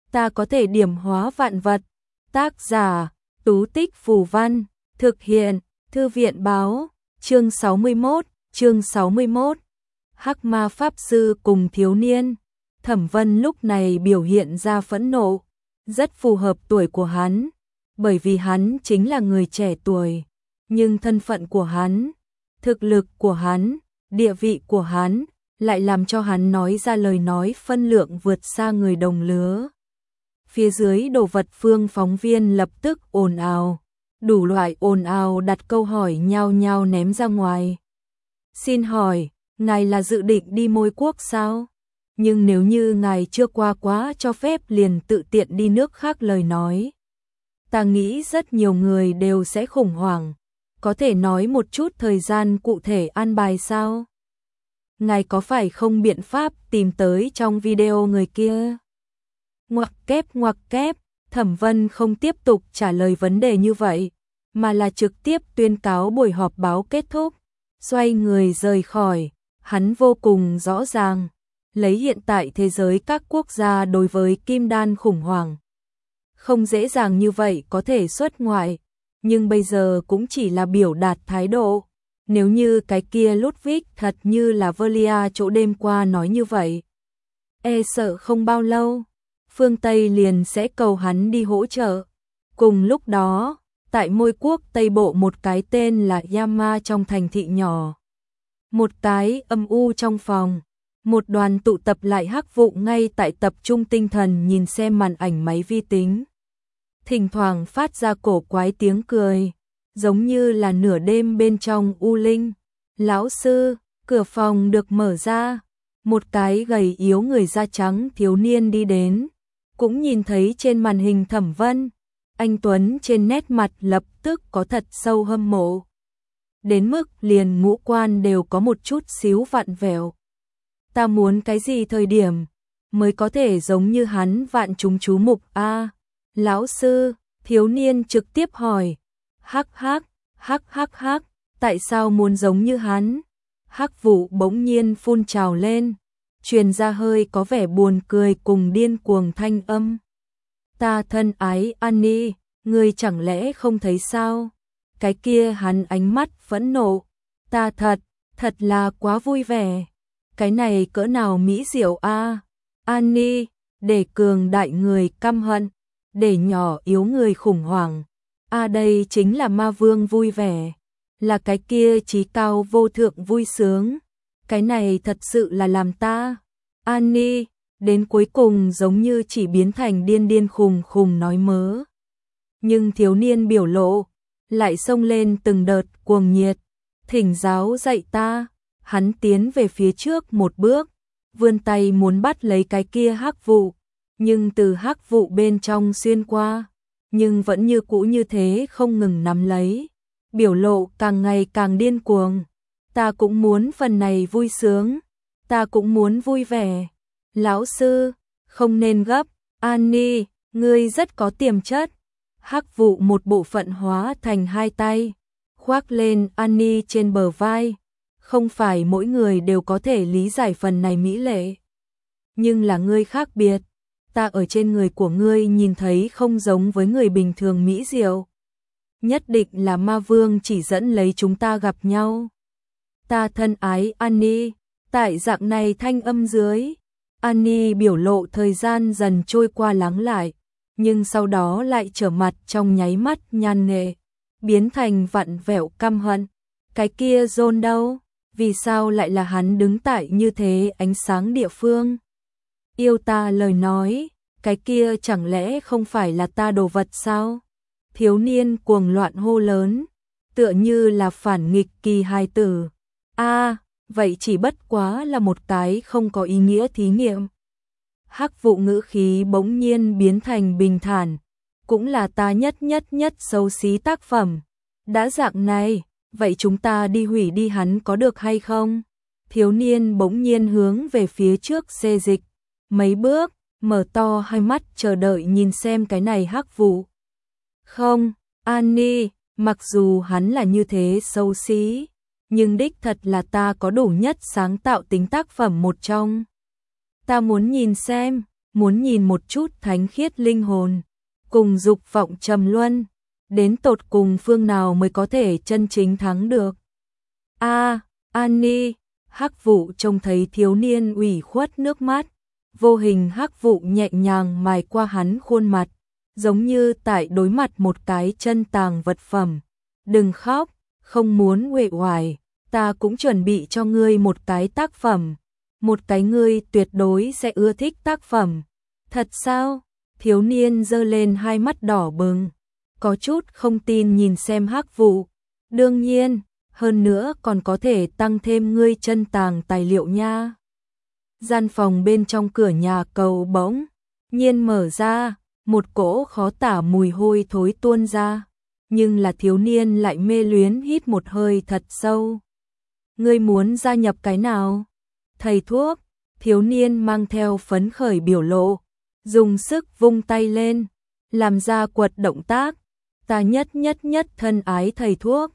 ta có thể điểm hóa vạn vật. Tác giả, Tú Tích Phù Văn, thực hiện, Thư viện Báo, chương 61. Hắc Ma Pháp Sư cùng thiếu niên. Thẩm Vân lúc này biểu hiện ra phẫn nộ, rất phù hợp tuổi của hắn, bởi vì hắn chính là người trẻ tuổi, nhưng thân phận của hắn, thực lực của hắn, địa vị của hắn, lại làm cho hắn nói ra lời nói phân lượng vượt xa người đồng lứa. Phía dưới đồ vật phương phóng viên lập tức ồn ào, đủ loại ồn ào đặt câu hỏi nhao nhao ném ra ngoài. Xin hỏi, ngài là dự định đi Môi Quốc sao? Nhưng nếu như ngài chưa qua quá cho phép liền tự tiện đi nước khác lời nói, ta nghĩ rất nhiều người đều sẽ khủng hoảng. Có thể nói một chút thời gian cụ thể an bài sao? Ngài có phải không biện pháp tìm tới trong video người kia? Ngoặc kép, Thẩm Vân không tiếp tục trả lời vấn đề như vậy, mà là trực tiếp tuyên cáo buổi họp báo kết thúc, xoay người rời khỏi. Hắn vô cùng rõ ràng, lấy hiện tại thế giới các quốc gia đối với kim đan khủng hoảng, không dễ dàng như vậy có thể xuất ngoại, nhưng bây giờ cũng chỉ là biểu đạt thái độ. Nếu như cái kia Ludwig thật như là Velia chỗ đêm qua nói như vậy, sợ không bao lâu, phương Tây liền sẽ cầu hắn đi hỗ trợ. Cùng lúc đó, tại Môi Quốc Tây Bộ một cái tên là Yama trong thành thị nhỏ, một cái âm u trong phòng, một đoàn tụ tập lại hắc vụ ngay tại tập trung tinh thần nhìn xem màn ảnh máy vi tính. Thỉnh thoảng phát ra cổ quái tiếng cười, giống như là nửa đêm bên trong u linh. Lão sư, cửa phòng được mở ra, một cái gầy yếu người da trắng thiếu niên đi đến, cũng nhìn thấy trên màn hình Thẩm Vân. Anh tuấn trên nét mặt lập tức có thật sâu hâm mộ, đến mức liền ngũ quan đều có một chút xíu vặn vẹo. Ta muốn cái gì thời điểm mới có thể giống như hắn vạn chúng chú mục a? Lão sư, thiếu niên trực tiếp hỏi. Hắc, tại sao muốn giống như hắn? Hắc vụ bỗng nhiên phun trào lên, truyền ra hơi có vẻ buồn cười cùng điên cuồng thanh âm. Ta thân ái Annie, ngươi chẳng lẽ không thấy sao? Cái kia hắn ánh mắt phẫn nộ. Ta thật là quá vui vẻ. Cái này cỡ nào mỹ diệu a? Annie, để cường đại người căm hận, để nhỏ yếu người khủng hoảng. Đây chính là ma vương vui vẻ, là cái kia chí cao vô thượng vui sướng. Cái này thật sự là làm ta, Annie, đến cuối cùng giống như chỉ biến thành điên khùng nói mớ. Nhưng thiếu niên biểu lộ lại xông lên từng đợt cuồng nhiệt. Thỉnh giáo dạy ta. Hắn tiến về phía trước một bước, vươn tay muốn bắt lấy cái kia hắc vụ, nhưng từ hắc vụ bên trong xuyên qua, nhưng vẫn như cũ như thế không ngừng nắm lấy, biểu lộ càng ngày càng điên cuồng. Ta cũng muốn phần này vui sướng, ta cũng muốn vui vẻ. Lão sư, không nên gấp, Annie, ngươi rất có tiềm chất. Hắc vụ một bộ phận hóa thành hai tay, khoác lên Annie trên bờ vai. Không phải mỗi người đều có thể lý giải phần này mỹ lệ, nhưng là ngươi khác biệt. Ta ở trên người của ngươi nhìn thấy không giống với người bình thường mỹ diệu. Nhất định là ma vương chỉ dẫn lấy chúng ta gặp nhau. Ta thân ái Annie, tại dạng này thanh âm dưới, Annie biểu lộ thời gian dần trôi qua lắng lại, nhưng sau đó lại trở mặt trong nháy mắt nhan nệ, biến thành vặn vẹo căm hận. Cái kia John đâu? Vì sao lại là hắn đứng tại như thế ánh sáng địa phương? Yêu ta lời nói, cái kia chẳng lẽ không phải là ta đồ vật sao? Thiếu niên cuồng loạn hô lớn, tựa như là phản nghịch kỳ hài tử. Vậy chỉ bất quá là một cái không có ý nghĩa thí nghiệm. Hắc vụ ngữ khí bỗng nhiên biến thành bình thản, cũng là ta nhất xấu xí tác phẩm. Đã dạng này, vậy chúng ta đi hủy đi hắn có được hay không? Thiếu niên bỗng nhiên hướng về phía trước xê dịch mấy bước, mở to hai mắt chờ đợi nhìn xem cái này hắc vụ. Không, Annie, mặc dù hắn là như thế xấu xí, nhưng đích thật là ta có đủ nhất sáng tạo tính tác phẩm một trong. Ta muốn nhìn xem, muốn nhìn một chút thánh khiết linh hồn, cùng dục vọng trầm luân, đến tột cùng phương nào mới có thể chân chính thắng được. Annie, Hắc Vụ trông thấy thiếu niên ủy khuất nước mắt, vô hình hắc vụ nhẹ nhàng mài qua hắn khuôn mặt, giống như tại đối mặt một cái chân tàng vật phẩm. Đừng khóc, không muốn uể oải, ta cũng chuẩn bị cho ngươi một cái tác phẩm, một cái ngươi tuyệt đối sẽ ưa thích tác phẩm. Thật sao? Thiếu niên giơ lên hai mắt đỏ bừng, có chút không tin nhìn xem hắc vụ. Đương nhiên, hơn nữa còn có thể tăng thêm ngươi chân tàng tài liệu nha. Gian phòng bên trong cửa nhà cầu bỗng nhiên mở ra, một cỗ khó tả mùi hôi thối tuôn ra, nhưng là thiếu niên lại mê luyến hít một hơi thật sâu. Ngươi muốn gia nhập cái nào? Thầy thuốc, thiếu niên mang theo phấn khởi biểu lộ, dùng sức vung tay lên, làm ra quật động tác. Ta nhất thân ái thầy thuốc.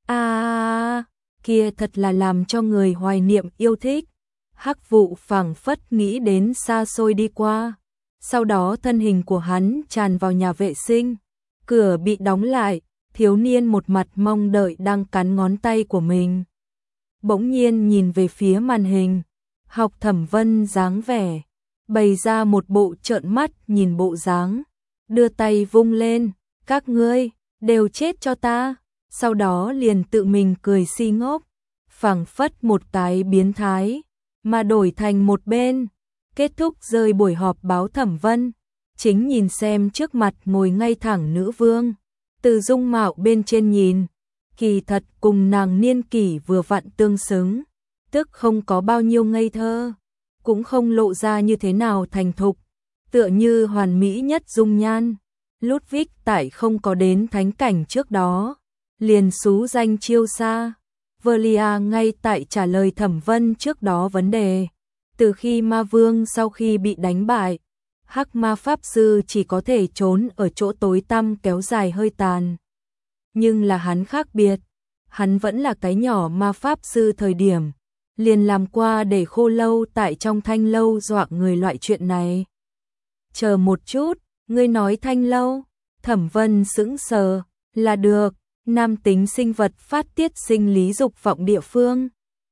Kia thật là làm cho người hoài niệm yêu thích. Hắc vụ phảng phất nghĩ đến xa xôi đi qua. Sau đó thân hình của hắn tràn vào nhà vệ sinh. Cửa bị đóng lại, thiếu niên một mặt mong đợi đang cắn ngón tay của mình. Bỗng nhiên nhìn về phía màn hình, học Thẩm Vân dáng vẻ, bày ra một bộ trợn mắt nhìn bộ dáng, đưa tay vung lên, các ngươi đều chết cho ta, sau đó liền tự mình cười si ngốc, phảng phất một cái biến thái, mà đổi thành một bên. Kết thúc rơi buổi họp báo, Thẩm Vân chính nhìn xem trước mặt ngồi ngay thẳng nữ vương, từ dung mạo bên trên nhìn, kỳ thật cùng nàng niên kỷ vừa vặn tương xứng, tức không có bao nhiêu ngây thơ, cũng không lộ ra như thế nào thành thục, tựa như hoàn mỹ nhất dung nhan. Ludwig tại không có đến thánh cảnh trước đó, liền xú danh chiêu xa. Velia ngay tại trả lời Thẩm Vân trước đó vấn đề. Từ khi ma vương sau khi bị đánh bại, hắc ma pháp sư chỉ có thể trốn ở chỗ tối tăm kéo dài hơi tàn. Nhưng là hắn khác biệt, hắn vẫn là cái nhỏ ma pháp sư thời điểm, liền làm qua để khô lâu tại trong thanh lâu dọa người loại chuyện này. Chờ một chút, ngươi nói thanh lâu? Thẩm Vân sững sờ, là được, nam tính sinh vật phát tiết sinh lý dục vọng địa phương.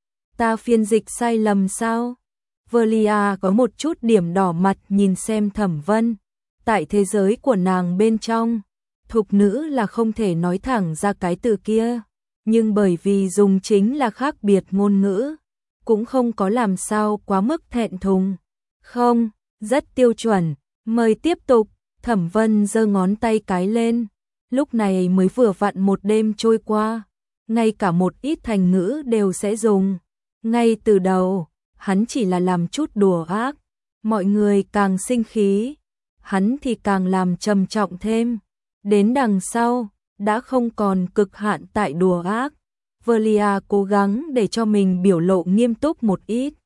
Ta phiên dịch sai lầm sao? Velia có một chút điểm đỏ mặt nhìn xem Thẩm Vân. Tại thế giới của nàng bên trong, thục nữ là không thể nói thẳng ra cái từ kia, nhưng bởi vì dùng chính là khác biệt ngôn ngữ, cũng không có làm sao quá mức thẹn thùng. Không, rất tiêu chuẩn, mời tiếp tục. Thẩm Vân giơ ngón tay cái lên, lúc này mới vừa vặn một đêm trôi qua, ngay cả một ít thành ngữ đều sẽ dùng. Ngay từ đầu, hắn chỉ là làm chút đùa ác, mọi người càng sinh khí, hắn thì càng làm trầm trọng thêm. Đến đằng sau, đã không còn cực hạn tại đùa ác. Velia cố gắng để cho mình biểu lộ nghiêm túc một ít.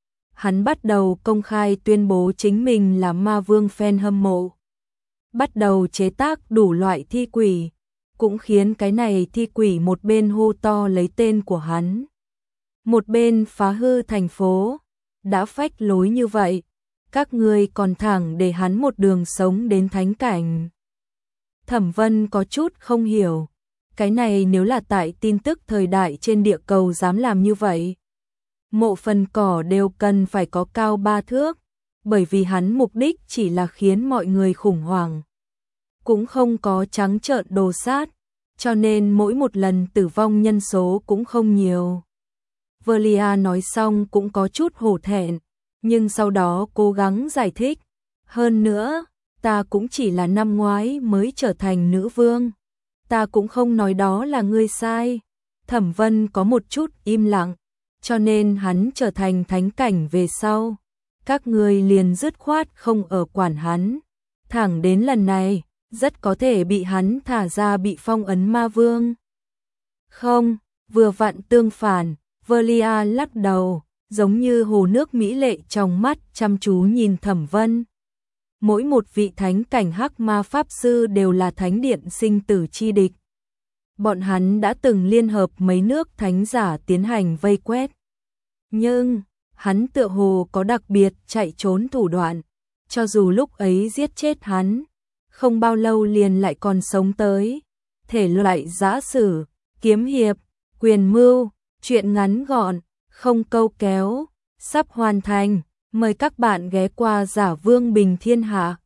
Hắn bắt đầu công khai tuyên bố chính mình là ma vương fan hâm mộ. Bắt đầu chế tác đủ loại thi quỷ, cũng khiến cái này thi quỷ một bên hô to lấy tên của hắn, một bên phá hư thành phố. Đã phách lối như vậy, các ngươi còn thẳng để hắn một đường sống đến thánh cảnh. Thẩm Vân có chút không hiểu, cái này nếu là tại tin tức thời đại trên địa cầu dám làm như vậy, mộ phần cỏ đều cần phải có cao 3 thước, bởi vì hắn mục đích chỉ là khiến mọi người khủng hoảng, cũng không có trắng trợn đồ sát, cho nên mỗi một lần tử vong nhân số cũng không nhiều. Velia nói xong cũng có chút hổ thẹn, nhưng sau đó cố gắng giải thích. Hơn nữa, ta cũng chỉ là năm ngoái mới trở thành nữ vương. Ta cũng không nói đó là ngươi sai. Thẩm Vân có một chút im lặng, cho nên hắn trở thành thánh cảnh về sau. Các ngươi liền dứt khoát không ở quản hắn. Thẳng đến lần này, rất có thể bị hắn thả ra bị phong ấn ma vương. Không, vừa vặn tương phản. Velia lắc đầu, giống như hồ nước mỹ lệ trong mắt chăm chú nhìn Thẩm Vân. Mỗi một vị thánh cảnh hắc ma pháp sư đều là thánh điện sinh tử chi địch. Bọn hắn đã từng liên hợp mấy nước thánh giả tiến hành vây quét. Nhưng, hắn tựa hồ có đặc biệt chạy trốn thủ đoạn, cho dù lúc ấy giết chết hắn, không bao lâu liền lại còn sống tới. Thể loại giã sử, kiếm hiệp, quyền mưu, truyện ngắn gọn, không câu kéo, sắp hoàn thành. Mời các bạn ghé qua Giả Vương Bình Thiên Hạ.